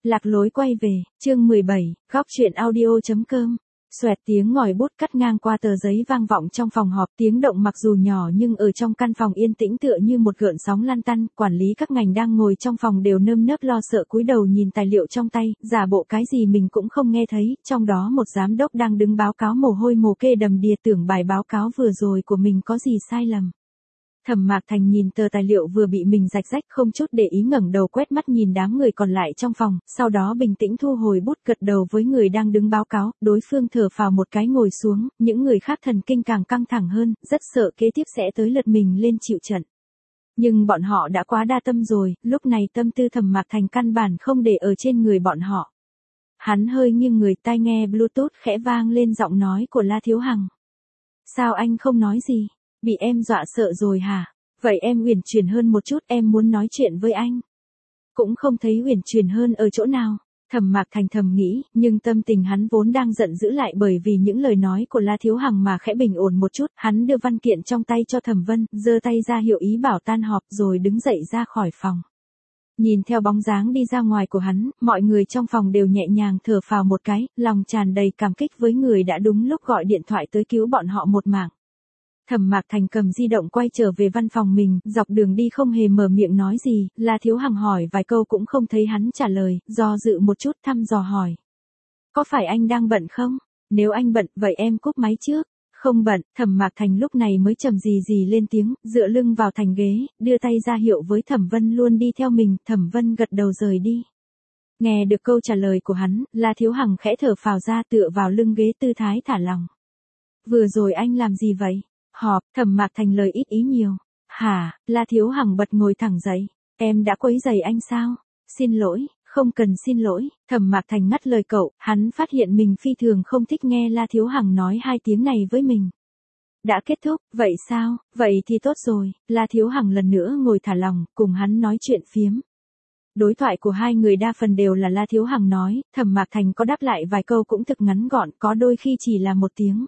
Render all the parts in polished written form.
Lạc lối quay về, chương 17, góc chuyện audio.com. Xoẹt tiếng ngòi bút cắt ngang qua tờ giấy vang vọng trong phòng họp, tiếng động mặc dù nhỏ nhưng ở trong căn phòng yên tĩnh tựa như một gợn sóng lăn tăn, quản lý các ngành đang ngồi trong phòng đều nơm nớp lo sợ cúi đầu nhìn tài liệu trong tay, giả bộ cái gì mình cũng không nghe thấy, trong đó một giám đốc đang đứng báo cáo mồ hôi mồ kê đầm đìa tưởng bài báo cáo vừa rồi của mình có gì sai lầm. Thẩm Mạc Thành nhìn tờ tài liệu vừa bị mình rạch rách không chút để ý ngẩng đầu quét mắt nhìn đám người còn lại trong phòng, sau đó bình tĩnh thu hồi bút gật đầu với người đang đứng báo cáo, đối phương thở phào một cái ngồi xuống, những người khác thần kinh càng căng thẳng hơn, rất sợ kế tiếp sẽ tới lượt mình lên chịu trận. Nhưng bọn họ đã quá đa tâm rồi, lúc này tâm tư Thẩm Mạc Thành căn bản không để ở trên người bọn họ. Hắn hơi nghiêng người, tai nghe Bluetooth khẽ vang lên giọng nói của La Thiếu Hằng. Sao anh không nói gì? Bị em dọa sợ rồi hả? Vậy em uyển chuyển hơn một chút, em muốn nói chuyện với anh. Cũng không thấy uyển chuyển hơn ở chỗ nào. Thẩm Mạc Thành thầm nghĩ, nhưng tâm tình hắn vốn đang giận dữ lại bởi vì những lời nói của La Thiếu Hằng mà khẽ bình ổn một chút, hắn đưa văn kiện trong tay cho Thẩm Vân, giơ tay ra hiệu ý bảo tan họp rồi đứng dậy ra khỏi phòng. Nhìn theo bóng dáng đi ra ngoài của hắn, mọi người trong phòng đều nhẹ nhàng thở phào một cái, lòng tràn đầy cảm kích với người đã đúng lúc gọi điện thoại tới cứu bọn họ một mạng. Thẩm Mạc Thành cầm di động quay trở về văn phòng mình, dọc đường đi không hề mở miệng nói gì, La Thiếu Hằng hỏi vài câu cũng không thấy hắn trả lời, do dự một chút thăm dò hỏi. Có phải anh đang bận không? Nếu anh bận, vậy em cúp máy trước. Không bận, Thẩm Mạc Thành lúc này mới trầm gì lên tiếng, dựa lưng vào thành ghế, đưa tay ra hiệu với Thẩm Vân luôn đi theo mình, Thẩm Vân gật đầu rời đi. Nghe được câu trả lời của hắn, La Thiếu Hằng khẽ thở phào ra tựa vào lưng ghế tư thái thả lòng. Vừa rồi anh làm gì vậy? Họp, Thẩm Mạc Thành lời ít ý nhiều. Hả, La Thiếu Hằng bật ngồi thẳng dậy. Em đã quấy rầy anh sao? Xin lỗi, không cần xin lỗi. Thẩm Mạc Thành ngắt lời cậu, hắn phát hiện mình phi thường không thích nghe La Thiếu Hằng nói hai tiếng này với mình. Đã kết thúc, vậy sao? Vậy thì tốt rồi. La Thiếu Hằng lần nữa ngồi thả lòng, cùng hắn nói chuyện phiếm. Đối thoại của hai người đa phần đều là La Thiếu Hằng nói, Thẩm Mạc Thành có đáp lại vài câu cũng thực ngắn gọn, có đôi khi chỉ là một tiếng.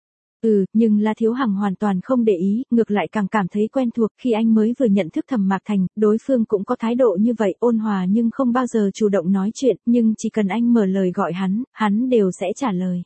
Nhưng La Thiếu Hằng hoàn toàn không để ý, ngược lại càng cảm thấy quen thuộc khi anh mới vừa nhận thức Thẩm Mạc Thành, đối phương cũng có thái độ như vậy, ôn hòa nhưng không bao giờ chủ động nói chuyện, nhưng chỉ cần anh mở lời gọi hắn đều sẽ trả lời.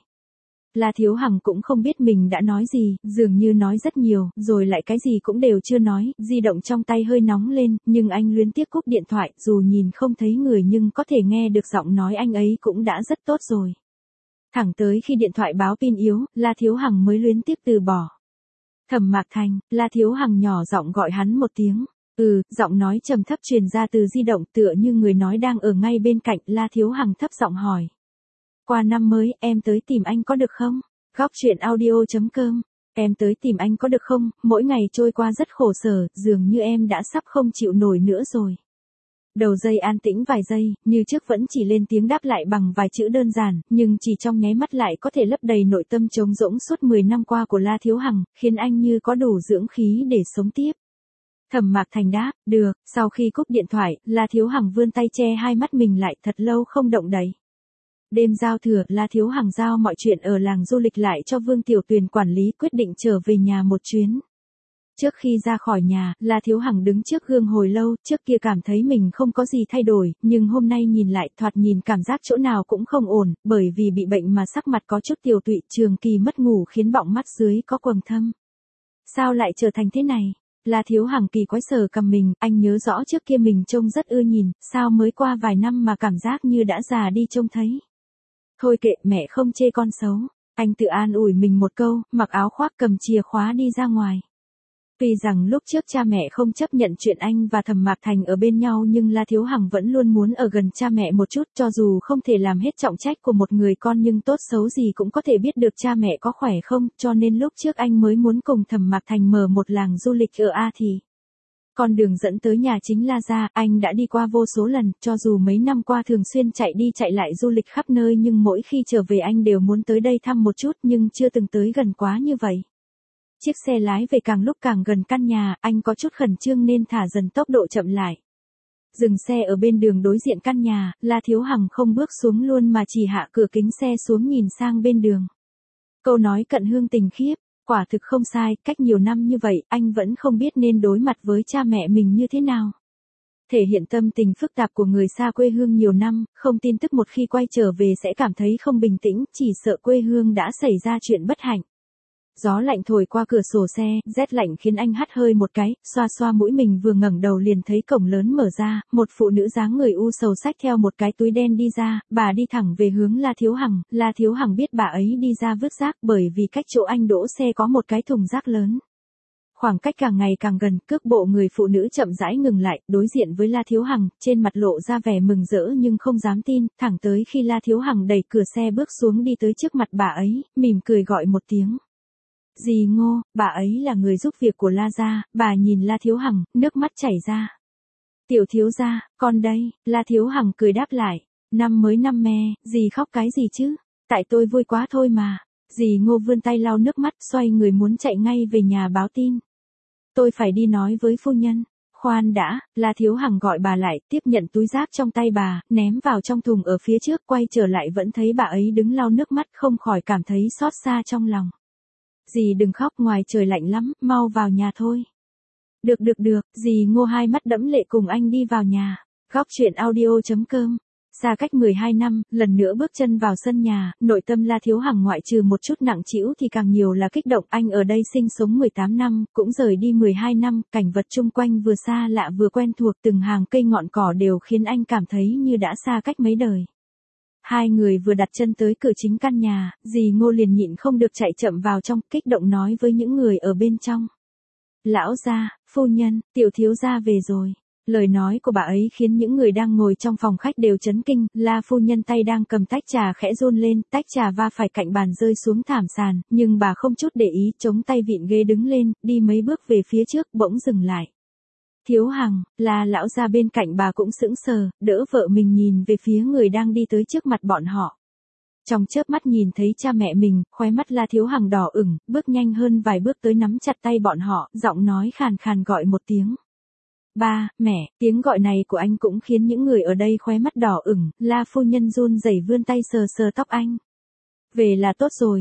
La Thiếu Hằng cũng không biết mình đã nói gì, dường như nói rất nhiều, rồi lại cái gì cũng đều chưa nói, di động trong tay hơi nóng lên, nhưng anh luyến tiếc cúp điện thoại, dù nhìn không thấy người nhưng có thể nghe được giọng nói anh ấy cũng đã rất tốt rồi. Thẳng tới khi điện thoại báo pin yếu, La Thiếu Hằng mới luyến tiếc từ bỏ. Thẩm Mạc Thành, La Thiếu Hằng nhỏ giọng gọi hắn một tiếng. Giọng nói trầm thấp truyền ra từ di động tựa như người nói đang ở ngay bên cạnh. La Thiếu Hằng thấp giọng hỏi. Qua năm mới, em tới tìm anh có được không? Góc chuyện audio.com. Em tới tìm anh có được không? Mỗi ngày trôi qua rất khổ sở, dường như em đã sắp không chịu nổi nữa rồi. Đầu dây an tĩnh vài giây, như trước vẫn chỉ lên tiếng đáp lại bằng vài chữ đơn giản, nhưng chỉ trong nháy mắt lại có thể lấp đầy nội tâm trống rỗng suốt 10 năm qua của La Thiếu Hằng, khiến anh như có đủ dưỡng khí để sống tiếp. Thẩm Mạc Thành đáp, được, sau khi cúp điện thoại, La Thiếu Hằng vươn tay che hai mắt mình lại thật lâu không động đậy. Đêm giao thừa, La Thiếu Hằng giao mọi chuyện ở làng du lịch lại cho Vương Tiểu Tuyền quản lý, quyết định trở về nhà một chuyến. Trước khi ra khỏi nhà, La Thiếu Hằng đứng trước gương hồi lâu, trước kia cảm thấy mình không có gì thay đổi, nhưng hôm nay nhìn lại thoạt nhìn cảm giác chỗ nào cũng không ổn, bởi vì bị bệnh mà sắc mặt có chút tiều tụy, trường kỳ mất ngủ khiến bọng mắt dưới có quầng thâm. Sao lại trở thành thế này? La Thiếu Hằng kỳ quái sờ cằm mình, anh nhớ rõ trước kia mình trông rất ưa nhìn, sao mới qua vài năm mà cảm giác như đã già đi trông thấy. Thôi kệ, mẹ không chê con xấu. Anh tự an ủi mình một câu, mặc áo khoác cầm chìa khóa đi ra ngoài. Tuy rằng lúc trước cha mẹ không chấp nhận chuyện anh và Thẩm Mạc Thành ở bên nhau nhưng La Thiếu Hằng vẫn luôn muốn ở gần cha mẹ một chút, cho dù không thể làm hết trọng trách của một người con nhưng tốt xấu gì cũng có thể biết được cha mẹ có khỏe không, cho nên lúc trước anh mới muốn cùng Thẩm Mạc Thành mở một làng du lịch ở A Thì. Con đường dẫn tới nhà chính La Gia, anh đã đi qua vô số lần, cho dù mấy năm qua thường xuyên chạy đi chạy lại du lịch khắp nơi nhưng mỗi khi trở về anh đều muốn tới đây thăm một chút nhưng chưa từng tới gần quá như vậy. Chiếc xe lái về càng lúc càng gần căn nhà, anh có chút khẩn trương nên thả dần tốc độ chậm lại. Dừng xe ở bên đường đối diện căn nhà, La Thiếu Hằng không bước xuống luôn mà chỉ hạ cửa kính xe xuống nhìn sang bên đường. Câu nói cận hương tình khiếp, quả thực không sai, cách nhiều năm như vậy, anh vẫn không biết nên đối mặt với cha mẹ mình như thế nào. thể hiện tâm tình phức tạp của người xa quê hương nhiều năm, không tin tức một khi quay trở về sẽ cảm thấy không bình tĩnh, chỉ sợ quê hương đã xảy ra chuyện bất hạnh. Gió lạnh thổi qua cửa sổ xe, rét lạnh khiến anh hắt hơi một cái, xoa xoa mũi mình vừa ngẩng đầu liền thấy cổng lớn mở ra, một phụ nữ dáng người u sầu xách theo một cái túi đen đi ra, bà đi thẳng về hướng La Thiếu Hằng. La Thiếu Hằng biết bà ấy đi ra vứt rác bởi vì cách chỗ anh đỗ xe có một cái thùng rác lớn. Khoảng cách càng ngày càng gần, cước bộ người phụ nữ chậm rãi ngừng lại, đối diện với La Thiếu Hằng, trên mặt lộ ra vẻ mừng rỡ nhưng không dám tin, thẳng tới khi La Thiếu Hằng đẩy cửa xe bước xuống đi tới trước mặt bà ấy, mỉm cười gọi một tiếng. Dì Ngô, bà ấy là người giúp việc của La gia. Bà nhìn La Thiếu Hằng, nước mắt chảy ra. Tiểu thiếu gia, con đây. La Thiếu Hằng cười đáp lại. Năm mới năm me, dì khóc cái gì chứ? Tại tôi vui quá thôi mà. Dì Ngô vươn tay lau nước mắt, xoay người muốn chạy ngay về nhà báo tin. Tôi phải đi nói với phu nhân. Khoan đã, La Thiếu Hằng gọi bà lại, tiếp nhận túi rác trong tay bà, ném vào trong thùng ở phía trước, quay trở lại vẫn thấy bà ấy đứng lau nước mắt, không khỏi cảm thấy xót xa trong lòng. Dì đừng khóc, ngoài trời lạnh lắm, mau vào nhà thôi. Được, dì Ngô hai mắt đẫm lệ cùng anh đi vào nhà. Góc truyện audio.com. Xa cách 12 năm, lần nữa bước chân vào sân nhà, nội tâm La Thiếu Hằng ngoại trừ một chút nặng trĩu thì càng nhiều là kích động. Anh ở đây sinh sống 18 năm, cũng rời đi 12 năm, cảnh vật chung quanh vừa xa lạ vừa quen thuộc, từng hàng cây ngọn cỏ đều khiến anh cảm thấy như đã xa cách mấy đời. Hai người vừa đặt chân tới cửa chính căn nhà, dì Ngô liền nhịn không được chạy chậm vào trong, kích động nói với những người ở bên trong. Lão gia, phu nhân, tiểu thiếu gia về rồi. Lời nói của bà ấy khiến những người đang ngồi trong phòng khách đều chấn kinh. La phu nhân tay đang cầm tách trà khẽ run lên, tách trà va phải cạnh bàn rơi xuống thảm sàn, nhưng bà không chút để ý, chống tay vịn ghế đứng lên, đi mấy bước về phía trước, bỗng dừng lại. Thiếu Hằng, là lão gia bên cạnh bà cũng sững sờ, đỡ vợ mình nhìn về phía người đang đi tới trước mặt bọn họ. Trong chớp mắt nhìn thấy cha mẹ mình, khóe mắt La Thiếu Hằng đỏ ửng, bước nhanh hơn vài bước tới nắm chặt tay bọn họ, giọng nói khàn khàn gọi một tiếng. Ba, mẹ, tiếng gọi này của anh cũng khiến những người ở đây khóe mắt đỏ ửng. La phu nhân run rẩy vươn tay sờ sờ tóc anh. Về là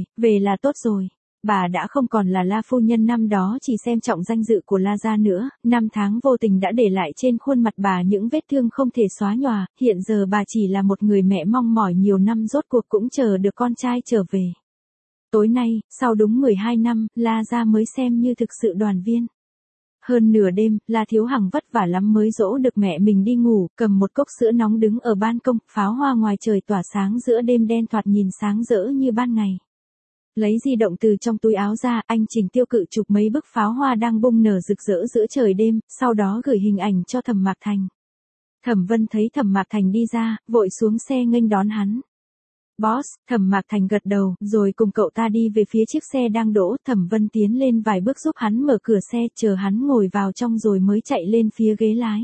tốt rồi. Bà đã không còn là La phu nhân năm đó chỉ xem trọng danh dự của La gia nữa, năm tháng vô tình đã để lại trên khuôn mặt bà những vết thương không thể xóa nhòa, hiện giờ bà chỉ là một người mẹ mong mỏi nhiều năm rốt cuộc cũng chờ được con trai trở về. Tối nay, sau đúng 12 năm, La gia mới xem như thực sự đoàn viên. Hơn nửa đêm, La Thiếu Hằng vất vả lắm mới dỗ được mẹ mình đi ngủ, cầm một cốc sữa nóng đứng ở ban công, pháo hoa ngoài trời tỏa sáng giữa đêm đen thoạt nhìn sáng rỡ như ban ngày. Lấy di động từ trong túi áo ra, anh Trình Tiêu Cự chụp mấy bức pháo hoa đang bung nở rực rỡ giữa trời đêm, sau đó gửi hình ảnh cho Thẩm Mạc Thành. Thẩm Vân thấy Thẩm Mạc Thành đi ra, vội xuống xe nghênh đón hắn. Boss, Thẩm Mạc Thành gật đầu, rồi cùng cậu ta đi về phía chiếc xe đang đỗ. Thẩm Vân tiến lên vài bước giúp hắn mở cửa xe, chờ hắn ngồi vào trong rồi mới chạy lên phía ghế lái.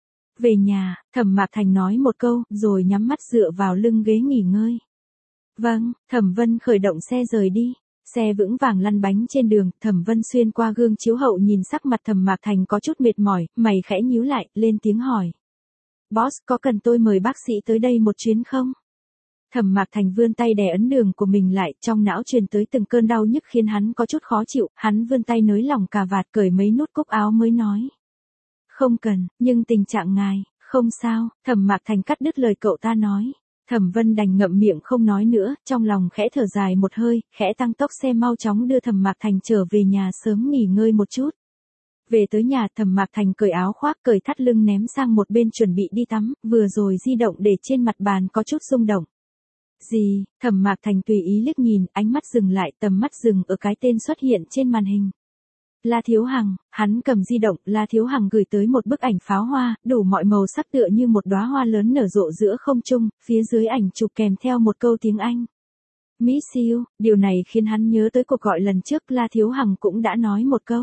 Về nhà, Thẩm Mạc Thành nói một câu, rồi nhắm mắt dựa vào lưng ghế nghỉ ngơi. Vâng, Thẩm Vân khởi động xe rời đi. Xe vững vàng lăn bánh trên đường, Thẩm Vân xuyên qua gương chiếu hậu nhìn sắc mặt Thẩm Mạc Thành có chút mệt mỏi, mày khẽ nhíu lại, lên tiếng hỏi. Boss, có cần tôi mời bác sĩ tới đây một chuyến không? Thẩm Mạc Thành vươn tay đè ấn đường của mình lại, trong não truyền tới từng cơn đau nhức khiến hắn có chút khó chịu, hắn vươn tay nới lỏng cà vạt cởi mấy nút cúc áo mới nói. Không cần, nhưng tình trạng ngài, không sao. Thẩm Mạc Thành cắt đứt lời cậu ta nói. Thẩm Vân đành ngậm miệng không nói nữa, trong lòng khẽ thở dài một hơi, khẽ tăng tốc xe mau chóng đưa Thẩm Mạc Thành trở về nhà sớm nghỉ ngơi một chút. Về tới nhà, Thẩm Mạc Thành cởi áo khoác cởi thắt lưng ném sang một bên chuẩn bị đi tắm, vừa rồi di động để trên mặt bàn có chút rung động. Gì? Thẩm Mạc Thành tùy ý liếc nhìn, ánh mắt dừng lại, tầm mắt dừng ở cái tên xuất hiện trên màn hình. La Thiếu Hằng, hắn cầm di động, La Thiếu Hằng gửi tới một bức ảnh pháo hoa, đủ mọi màu sắc tựa như một đóa hoa lớn nở rộ giữa không trung, phía dưới ảnh chụp kèm theo một câu tiếng Anh. Miss you, điều này khiến hắn nhớ tới cuộc gọi lần trước La Thiếu Hằng cũng đã nói một câu.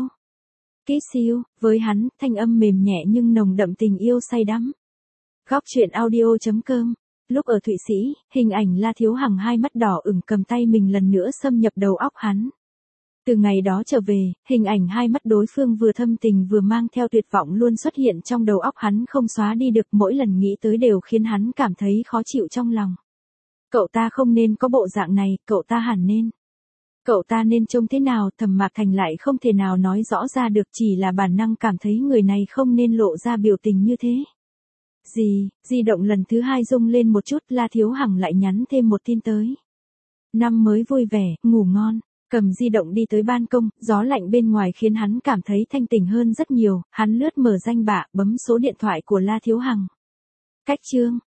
Kiss you, với hắn, thanh âm mềm nhẹ nhưng nồng đậm tình yêu say đắm. Góc truyện audio.com. Lúc ở Thụy Sĩ, hình ảnh La Thiếu Hằng hai mắt đỏ ửng cầm tay mình lần nữa xâm nhập đầu óc hắn. Từ ngày đó trở về, hình ảnh hai mắt đối phương vừa thâm tình vừa mang theo tuyệt vọng luôn xuất hiện trong đầu óc hắn không xóa đi được, mỗi lần nghĩ tới đều khiến hắn cảm thấy khó chịu trong lòng. Cậu ta không nên có bộ dạng này, cậu ta nên trông thế nào, Thẩm Mạc Thành lại không thể nào nói rõ ra được, chỉ là bản năng cảm thấy người này không nên lộ ra biểu tình như thế. Di động lần thứ 2 rung lên một chút, La Thiếu Hằng lại nhắn thêm một tin tới. Năm mới vui vẻ, ngủ ngon. Cầm di động đi tới ban công, gió lạnh bên ngoài khiến hắn cảm thấy thanh tỉnh hơn rất nhiều, hắn lướt mở danh bạ, bấm số điện thoại của La Thiếu Hằng. Cách chương